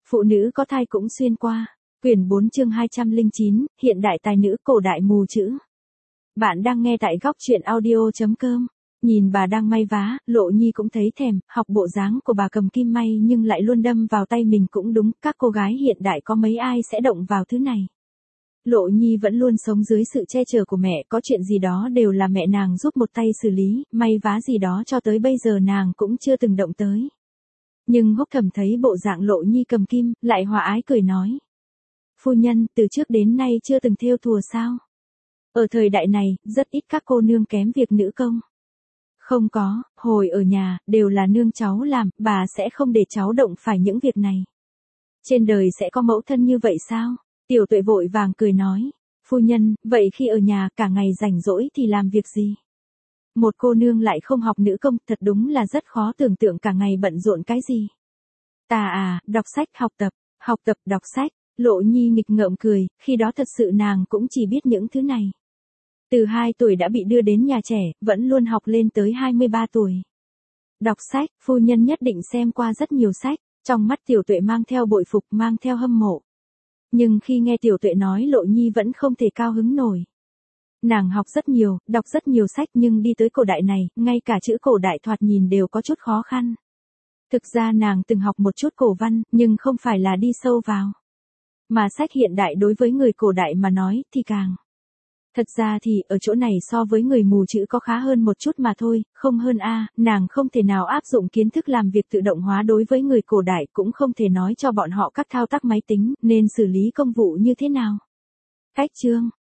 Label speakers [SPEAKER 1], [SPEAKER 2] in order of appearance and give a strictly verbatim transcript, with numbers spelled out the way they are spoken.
[SPEAKER 1] Phụ nữ có thai cũng xuyên qua. Quyển bốn chương hai trăm lẻ chín, hiện đại tài nữ cổ đại mù chữ. Bạn đang nghe tại góc truyện audio.com. Nhìn bà đang may vá, Lộ Nhi cũng thấy thèm, học bộ dáng của bà cầm kim may nhưng lại luôn đâm vào tay mình cũng đúng, các cô gái hiện đại có mấy ai sẽ động vào thứ này. Lộ Nhi vẫn luôn sống dưới sự che chở của mẹ, có chuyện gì đó đều là mẹ nàng giúp một tay xử lý, may vá gì đó cho tới bây giờ nàng cũng chưa từng động tới. Nhưng Húc Thẩm thấy bộ dạng Lộ Nhi cầm kim, lại hòa ái cười nói. Phu nhân, từ trước đến nay chưa từng thêu thùa sao? Ở thời đại này, rất ít các cô nương kém việc nữ công. Không có, hồi ở nhà, đều là nương cháu làm, bà sẽ không để cháu động phải những việc này. Trên đời sẽ có mẫu thân như vậy sao? Tiểu Tuệ vội vàng cười nói. Phu nhân, vậy khi ở nhà cả ngày rảnh rỗi thì làm việc gì? Một cô nương lại không học nữ công, thật đúng là rất khó tưởng tượng cả ngày bận rộn cái gì. Ta à, đọc sách học tập, học tập đọc sách. Lộ Nhi nghịch ngợm cười, khi đó thật sự nàng cũng chỉ biết những thứ này. Từ hai tuổi đã bị đưa đến nhà trẻ, vẫn luôn học lên tới hai mươi ba tuổi. Đọc sách, phu nhân nhất định xem qua rất nhiều sách, trong mắt Tiểu Tuệ mang theo bội phục, mang theo hâm mộ. Nhưng khi nghe Tiểu Tuệ nói Lộ Nhi vẫn không thể cao hứng nổi. Nàng học rất nhiều, đọc rất nhiều sách nhưng đi tới cổ đại này, ngay cả chữ cổ đại thoạt nhìn đều có chút khó khăn. Thực ra nàng từng học một chút cổ văn, nhưng không phải là đi sâu vào. Mà sách hiện đại đối với người cổ đại mà nói thì càng. Thật ra thì ở chỗ này so với người mù chữ có khá hơn một chút mà thôi, không hơn a, nàng không thể nào áp dụng kiến thức làm việc tự động hóa đối với người cổ đại, cũng không thể nói cho bọn họ các thao tác máy tính nên xử lý công vụ như thế nào. Cách chương,